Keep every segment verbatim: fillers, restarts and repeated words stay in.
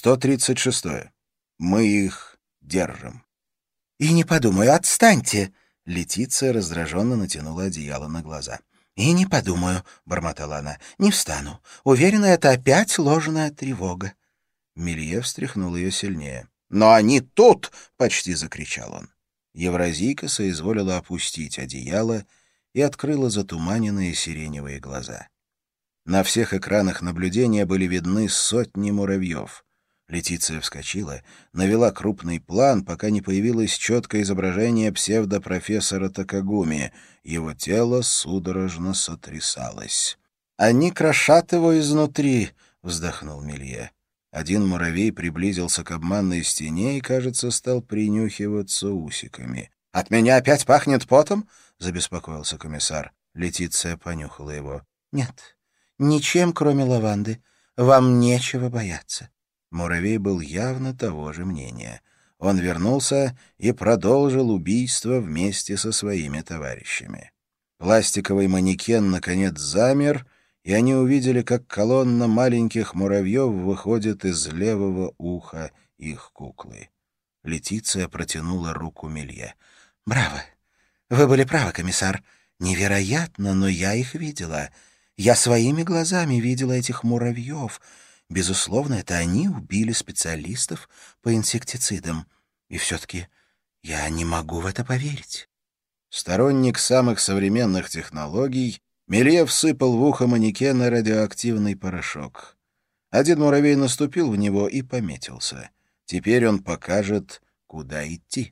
сто тридцать шестое. Мы их держим. «И не подумаю, отстаньте!» Летиция раздраженно натянула одеяло на глаза. «И не подумаю», — бормотала она, — «не встану. Уверена, это опять ложная тревога». Мелье встряхнул ее сильнее. «Но они тут!» — почти закричал он. Евразийка соизволила опустить одеяло и открыла затуманенные сиреневые глаза. На всех экранах наблюдения были видны сотни муравьев. Летиция вскочила, навела крупный план, пока не появилось четкое изображение псевдопрофессора Такагуми. Его тело судорожно сотрясалось. «Они крошат его изнутри», — вздохнул Мелье. Один муравей приблизился к обманной стене и, кажется, стал принюхиваться усиками. «От меня опять пахнет потом?» — забеспокоился комиссар. Летиция понюхала его. «Нет, ничем, кроме лаванды. Вам нечего бояться». Муравей был явно того же мнения. Он вернулся и продолжил убийство вместе со своими товарищами. Пластиковый манекен, наконец, замер, и они увидели, как колонна маленьких муравьев выходит из левого уха их куклы. Летиция протянула руку Мелье. «Браво! Вы были правы, комиссар. Невероятно, но я их видела. Я своими глазами видела этих муравьев. Безусловно, это они убили специалистов по инсектицидам. И все-таки я не могу в это поверить». Сторонник самых современных технологий, Мелье всыпал в ухо манекена радиоактивный порошок. Один муравей наступил в него и пометился. Теперь он покажет, куда идти.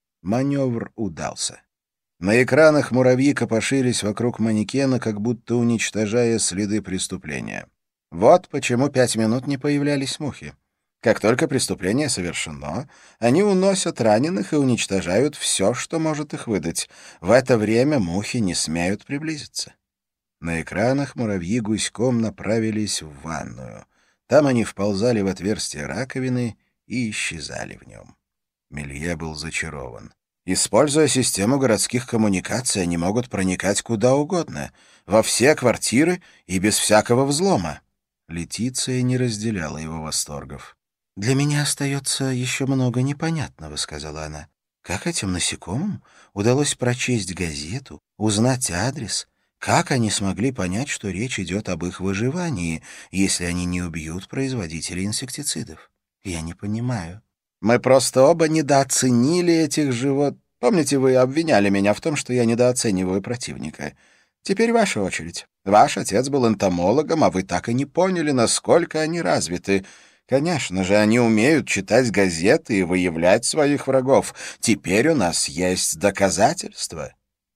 Маневр удался. На экранах муравьи копошились вокруг манекена, как будто уничтожая следы преступления. Вот почему пять минут не появлялись мухи. Как только преступление совершено, они уносят раненых и уничтожают все, что может их выдать. В это время мухи не смеют приблизиться. На экранах муравьи гуськом направились в ванную. Там они вползали в отверстие раковины и исчезали в нем. Мелье был зачарован. Используя систему городских коммуникаций, они могут проникать куда угодно, во все квартиры и без всякого взлома. Летиция не разделяла его восторгов. «Для меня остается еще много непонятного», — сказала она. «Как этим насекомым удалось прочесть газету, узнать адрес? Как они смогли понять, что речь идет об их выживании, если они не убьют производителей инсектицидов? Я не понимаю». «Мы просто оба недооценили этих живот... Помните, вы обвиняли меня в том, что я недооцениваю противника? Теперь ваша очередь. Ваш отец был энтомологом, а вы так и не поняли, насколько они развиты. Конечно же, они умеют читать газеты и выявлять своих врагов. Теперь у нас есть доказательства».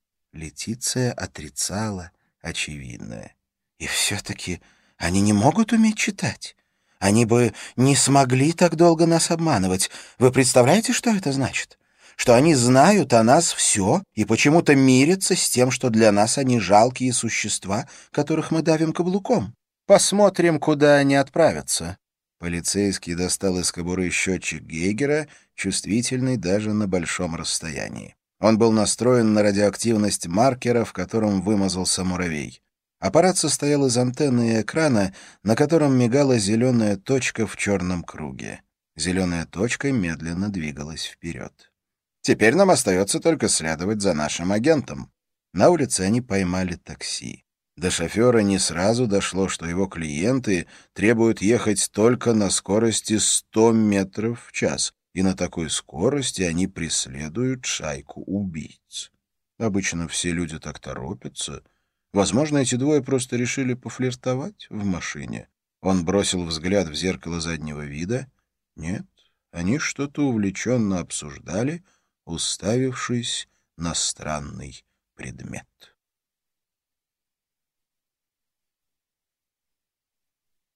Летиция отрицала очевидное. «И все-таки они не могут уметь читать. Они бы не смогли так долго нас обманывать. Вы представляете, что это значит? Что они знают о нас все и почему-то мирятся с тем, что для нас они жалкие существа, которых мы давим каблуком. Посмотрим, куда они отправятся». Полицейский достал из кобуры счетчик Гейгера, чувствительный даже на большом расстоянии. Он был настроен на радиоактивность маркера, в котором вымазался муравей. Аппарат состоял из антенны и экрана, на котором мигала зеленая точка в черном круге. Зеленая точка медленно двигалась вперед. «Теперь нам остается только следовать за нашим агентом». На улице они поймали такси. До шофера не сразу дошло, что его клиенты требуют ехать только на скорости сто метров в час, и на такой скорости они преследуют шайку убийц. Обычно все люди так торопятся. Возможно, эти двое просто решили пофлиртовать в машине. Он бросил взгляд в зеркало заднего вида. Нет, они что-то увлеченно обсуждали, уставившись на странный предмет.